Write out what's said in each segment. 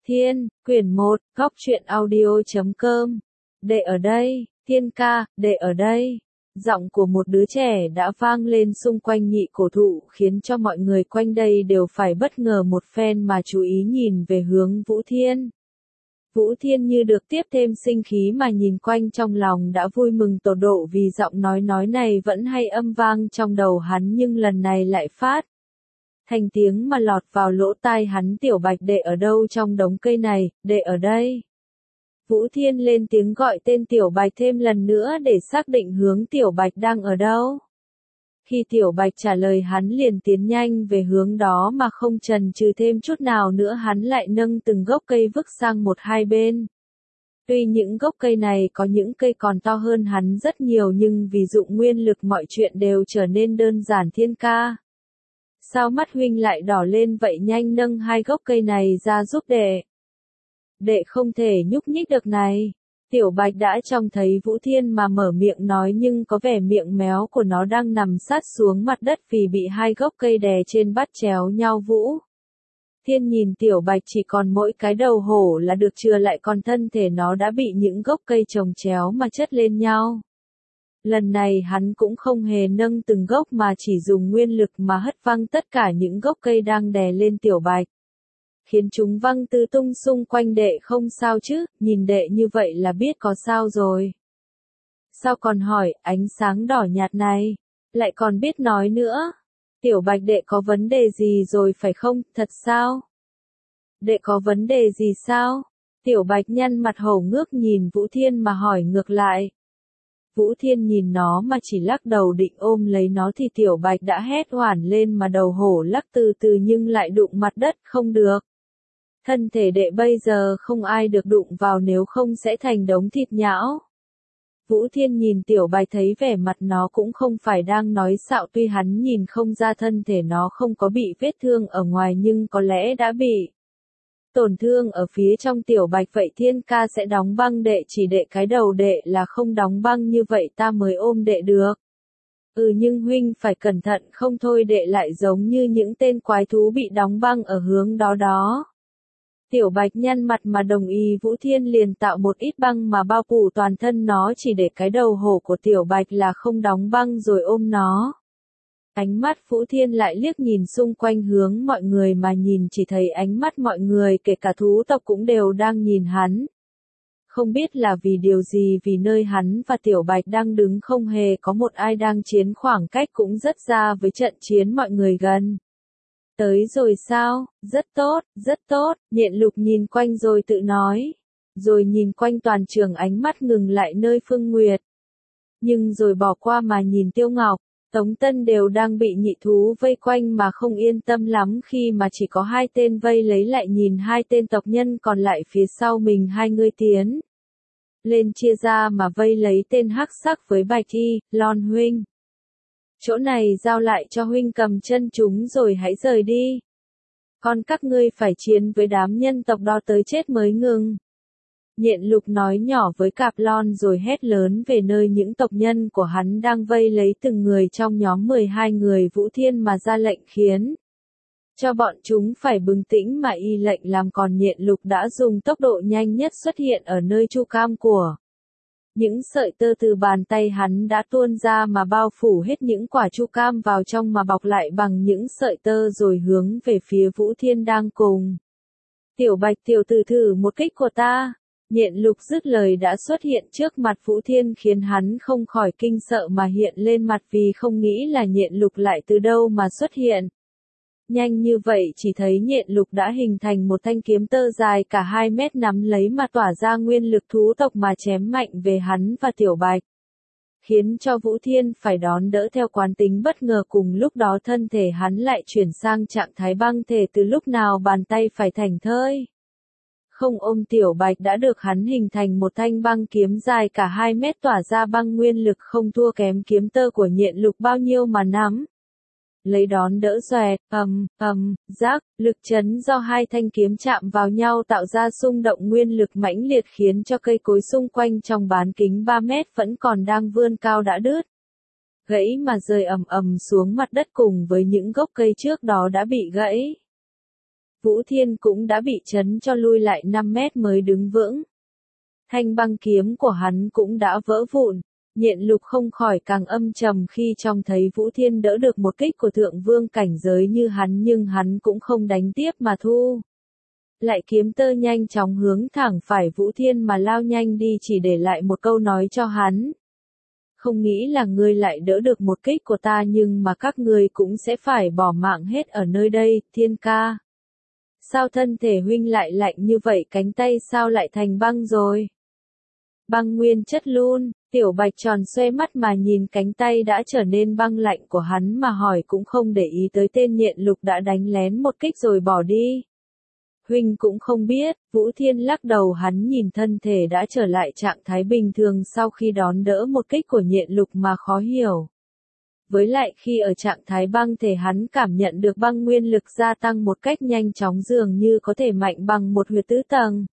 Thiên, quyển 1, góc truyện audio.com. Đệ ở đây, Thiên ca, đệ ở đây. Giọng của một đứa trẻ đã vang lên xung quanh nhị cổ thụ khiến cho mọi người quanh đây đều phải bất ngờ một phen mà chú ý nhìn về hướng Vũ Thiên. Vũ Thiên như được tiếp thêm sinh khí mà nhìn quanh trong lòng đã vui mừng tột độ vì giọng nói này vẫn hay âm vang trong đầu hắn nhưng lần này lại phát thành tiếng mà lọt vào lỗ tai hắn. Tiểu Bạch đệ ở đâu trong đống cây này, đệ ở đây. Vũ Thiên lên tiếng gọi tên Tiểu Bạch thêm lần nữa để xác định hướng Tiểu Bạch đang ở đâu. Khi Tiểu Bạch trả lời hắn liền tiến nhanh về hướng đó mà không chần chừ thêm chút nào nữa hắn lại nâng từng gốc cây vứt sang một hai bên. Tuy những gốc cây này có những cây còn to hơn hắn rất nhiều nhưng vì dụng nguyên lực mọi chuyện đều trở nên đơn giản. Thiên ca. Sao mắt huynh lại đỏ lên vậy, nhanh nâng hai gốc cây này ra giúp đệ. Đệ không thể nhúc nhích được này. Tiểu Bạch đã trông thấy Vũ Thiên mà mở miệng nói nhưng có vẻ miệng méo của nó đang nằm sát xuống mặt đất vì bị hai gốc cây đè trên bắt chéo nhau. Vũ Thiên nhìn Tiểu Bạch chỉ còn mỗi cái đầu hổ là được chừa lại còn thân thể nó đã bị những gốc cây chồng chéo mà chất lên nhau. Lần này hắn cũng không hề nâng từng gốc mà chỉ dùng nguyên lực mà hất văng tất cả những gốc cây đang đè lên Tiểu Bạch. Khiến chúng văng tứ tung xung quanh. Đệ không sao chứ, nhìn đệ như vậy là biết có sao rồi. Sao còn hỏi, ánh sáng đỏ nhạt này, lại còn biết nói nữa. Tiểu Bạch đệ có vấn đề gì rồi phải không, thật sao? Đệ có vấn đề gì sao? Tiểu Bạch nhăn mặt hổ ngước nhìn Vũ Thiên mà hỏi ngược lại. Vũ Thiên nhìn nó mà chỉ lắc đầu định ôm lấy nó thì Tiểu Bạch đã hét hoảng lên mà đầu hổ lắc từ từ nhưng lại đụng mặt đất. Không được. Thân thể đệ bây giờ không ai được đụng vào nếu không sẽ thành đống thịt nhão. Vũ Thiên nhìn Tiểu Bạch thấy vẻ mặt nó cũng không phải đang nói xạo, tuy hắn nhìn không ra thân thể nó không có bị vết thương ở ngoài nhưng có lẽ đã bị tổn thương ở phía trong. Tiểu Bạch vậy Thiên ca sẽ đóng băng đệ, chỉ đệ cái đầu đệ là không đóng băng như vậy ta mới ôm đệ được. Nhưng huynh phải cẩn thận không thôi đệ lại giống như những tên quái thú bị đóng băng ở hướng đó đó. Tiểu Bạch nhăn mặt mà đồng ý. Vũ Thiên liền tạo một ít băng mà bao phủ toàn thân nó chỉ để cái đầu hổ của Tiểu Bạch là không đóng băng rồi ôm nó. Ánh mắt Vũ Thiên lại liếc nhìn xung quanh hướng mọi người mà nhìn chỉ thấy ánh mắt mọi người kể cả thú tộc cũng đều đang nhìn hắn. Không biết là vì điều gì vì nơi hắn và Tiểu Bạch đang đứng không hề có một ai đang chiến, khoảng cách cũng rất xa với trận chiến mọi người gần. Tới rồi sao, rất tốt, Nhện Lục nhìn quanh rồi tự nói. Rồi nhìn quanh toàn trường ánh mắt ngừng lại nơi Phương Nguyệt. Nhưng rồi bỏ qua mà nhìn Tiêu Ngọc, Tống Tân đều đang bị nhị thú vây quanh mà không yên tâm lắm khi mà chỉ có hai tên vây lấy, lại nhìn hai tên tộc nhân còn lại phía sau mình. Hai người tiến lên chia ra mà vây lấy tên hắc sắc với Bạch Y. Lon huynh. Chỗ này giao lại cho huynh cầm chân chúng rồi hãy rời đi. Còn các ngươi phải chiến với đám nhân tộc đó tới chết mới ngừng. Nhện Lục nói nhỏ với Cạp Lon rồi hét lớn về nơi những tộc nhân của hắn đang vây lấy từng người trong nhóm 12 người Vũ Thiên mà ra lệnh khiến cho bọn chúng phải bừng tĩnh mà y lệnh làm. Còn Nhện Lục đã dùng tốc độ nhanh nhất xuất hiện ở nơi chu cam của những sợi tơ từ bàn tay hắn đã tuôn ra mà bao phủ hết những quả chu cam vào trong mà bọc lại bằng những sợi tơ rồi hướng về phía Vũ Thiên đang cùng. Tiểu Bạch tiểu tử thử một kích của ta. Nhện Lục dứt lời đã xuất hiện trước mặt Vũ Thiên khiến hắn không khỏi kinh sợ mà hiện lên mặt vì không nghĩ là Nhện Lục lại từ đâu mà xuất hiện. Nhanh như vậy chỉ thấy Nhện Lục đã hình thành một thanh kiếm tơ dài cả 2 mét nắm lấy mà tỏa ra nguyên lực thú tộc mà chém mạnh về hắn và Tiểu Bạch. Khiến cho Vũ Thiên phải đón đỡ theo quán tính. Bất ngờ cùng lúc đó thân thể hắn lại chuyển sang trạng thái băng thể, từ lúc nào bàn tay phải thảnh thơi không ôm Tiểu Bạch đã được hắn hình thành một thanh băng kiếm dài cả 2 mét tỏa ra băng nguyên lực không thua kém kiếm tơ của Nhện Lục bao nhiêu mà nắm lấy đón đỡ. Xoẹt, rác, lực chấn do hai thanh kiếm chạm vào nhau tạo ra xung động nguyên lực mãnh liệt khiến cho cây cối xung quanh trong bán kính 3 mét vẫn còn đang vươn cao đã đứt gãy mà rơi ầm ầm xuống mặt đất cùng với những gốc cây trước đó đã bị gãy. Vũ Thiên cũng đã bị chấn cho lui lại 5 mét mới đứng vững. Thanh băng kiếm của hắn cũng đã vỡ vụn. Nhện Lục không khỏi càng âm trầm khi trông thấy Vũ Thiên đỡ được một kích của thượng vương cảnh giới như hắn, nhưng hắn cũng không đánh tiếp mà thu lại kiếm tơ, nhanh chóng hướng thẳng phải Vũ Thiên mà lao nhanh đi, chỉ để lại một câu nói cho hắn. Không nghĩ là ngươi lại đỡ được một kích của ta, nhưng mà các ngươi cũng sẽ phải bỏ mạng hết ở nơi đây, Thiên ca. Sao thân thể huynh lại lạnh như vậy, cánh tay sao lại thành băng rồi? Băng nguyên chất luôn. Tiểu Bạch tròn xoe mắt mà nhìn cánh tay đã trở nên băng lạnh của hắn mà hỏi, cũng không để ý tới tên Nhện Lục đã đánh lén một kích rồi bỏ đi. Huynh cũng không biết. Vũ Thiên lắc đầu, hắn nhìn thân thể đã trở lại trạng thái bình thường sau khi đón đỡ một kích của Nhện Lục mà khó hiểu. Với lại khi ở trạng thái băng thể, hắn cảm nhận được băng nguyên lực gia tăng một cách nhanh chóng, dường như có thể mạnh bằng một huyệt tứ tầng.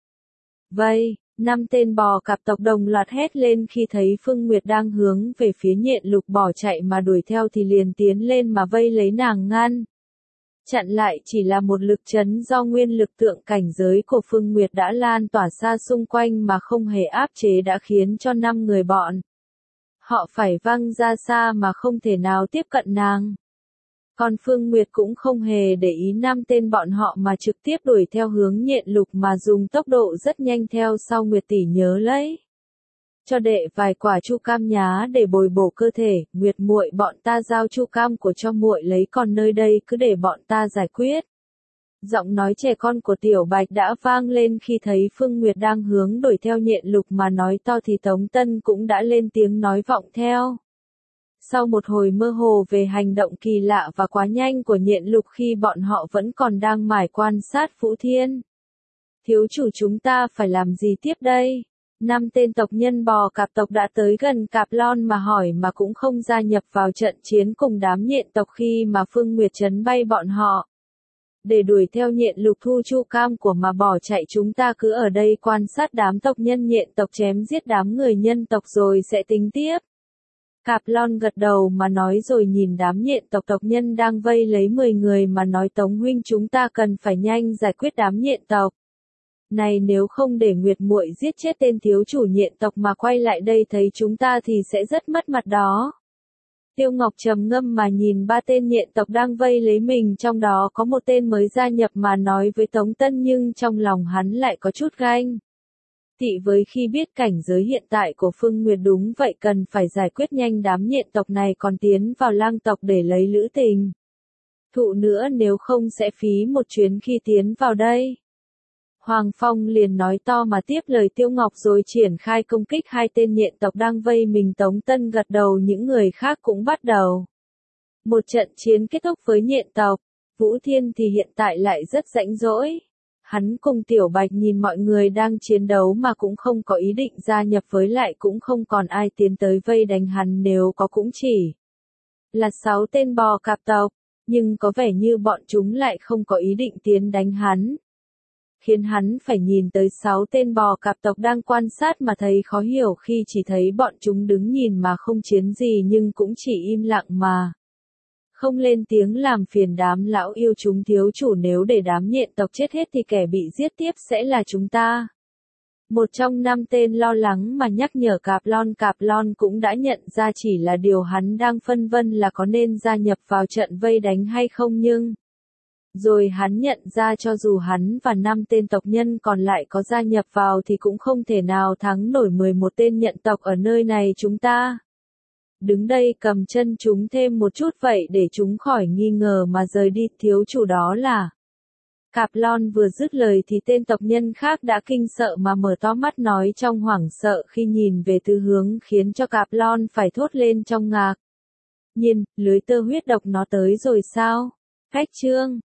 Vây, 5 tên bò cạp tộc đồng loạt hét lên khi thấy Phương Nguyệt đang hướng về phía Nhện Lục bỏ chạy mà đuổi theo thì liền tiến lên mà vây lấy nàng ngăn. Chặn lại chỉ là một lực chấn do nguyên lực tượng cảnh giới của Phương Nguyệt đã lan tỏa xa xung quanh mà không hề áp chế, đã khiến cho 5 người bọn họ phải văng ra xa mà không thể nào tiếp cận nàng. Còn Phương Nguyệt cũng không hề để ý 5 tên bọn họ mà trực tiếp đuổi theo hướng Nhện Lục mà dùng tốc độ rất nhanh theo sau. Nguyệt tỷ nhớ lấy cho đệ vài quả chu cam nhá để bồi bổ cơ thể. Nguyệt muội, bọn ta giao chu cam của cho muội lấy, còn nơi đây cứ để bọn ta giải quyết. Giọng nói trẻ con của Tiểu Bạch đã vang lên khi thấy Phương Nguyệt đang hướng đuổi theo Nhện Lục mà nói to thì Tống Tân cũng đã lên tiếng nói vọng theo. Sau một hồi mơ hồ về hành động kỳ lạ và quá nhanh của Nhện Lục khi bọn họ vẫn còn đang mải quan sát Vũ Thiên. Thiếu chủ, chúng ta phải làm gì tiếp đây? 5 tên tộc nhân bò cạp tộc đã tới gần Cạp Lon mà hỏi mà cũng không gia nhập vào trận chiến cùng đám nhện tộc khi mà Phương Nguyệt trấn bay bọn họ. Để đuổi theo Nhện Lục thu chu cam của mà bỏ chạy, chúng ta cứ ở đây quan sát đám tộc nhân nhện tộc chém giết đám người nhân tộc rồi sẽ tính tiếp. Cạp Lon gật đầu mà nói rồi nhìn đám nhện tộc tộc nhân đang vây lấy 10 người mà nói, Tống huynh, chúng ta cần phải nhanh giải quyết đám nhện tộc này, nếu không để Nguyệt muội giết chết tên thiếu chủ nhện tộc mà quay lại đây thấy chúng ta thì sẽ rất mất mặt đó. Tiêu Ngọc trầm ngâm mà nhìn 3 tên nhện tộc đang vây lấy mình, trong đó có một tên mới gia nhập mà nói với Tống Tân, nhưng trong lòng hắn lại có chút ganh tị với khi biết cảnh giới hiện tại của Phương Nguyệt. Đúng vậy, cần phải giải quyết nhanh đám nhện tộc này còn tiến vào lang tộc để lấy lữ tình thụ nữa, nếu không sẽ phí một chuyến khi tiến vào đây. Hoàng Phong liền nói to mà tiếp lời Tiêu Ngọc rồi triển khai công kích 2 tên nhện tộc đang vây mình. Tống Tân gật đầu, những người khác cũng bắt đầu một trận chiến kết thúc với nhện tộc. Vũ Thiên thì hiện tại lại rất rãnh rỗi. Hắn cùng Tiểu Bạch nhìn mọi người đang chiến đấu mà cũng không có ý định gia nhập, với lại cũng không còn ai tiến tới vây đánh hắn, nếu có cũng chỉ là 6 tên bò cạp tộc, nhưng có vẻ như bọn chúng lại không có ý định tiến đánh hắn. Khiến hắn phải nhìn tới 6 tên bò cạp tộc đang quan sát mà thấy khó hiểu khi chỉ thấy bọn chúng đứng nhìn mà không chiến gì, nhưng cũng chỉ im lặng mà không lên tiếng làm phiền đám lão yêu chúng. Thiếu chủ, nếu để đám nhện tộc chết hết thì kẻ bị giết tiếp sẽ là chúng ta. Một trong 5 tên lo lắng mà nhắc nhở Cạp Lon. Cạp Lon cũng đã nhận ra chỉ là điều hắn đang phân vân là có nên gia nhập vào trận vây đánh hay không, nhưng rồi hắn nhận ra cho dù hắn và 5 tên tộc nhân còn lại có gia nhập vào thì cũng không thể nào thắng nổi 11 tên nhện tộc ở nơi này. Chúng ta đứng đây cầm chân chúng thêm một chút vậy để chúng khỏi nghi ngờ mà rời đi. Thiếu chủ, đó là... Cạp Lon vừa dứt lời thì tên tộc nhân khác đã kinh sợ mà mở to mắt nói trong hoảng sợ khi nhìn về từ hướng, khiến cho Cạp Lon phải thốt lên trong ngạc nhiên, lưới tơ huyết độc nó tới rồi sao? Khách trương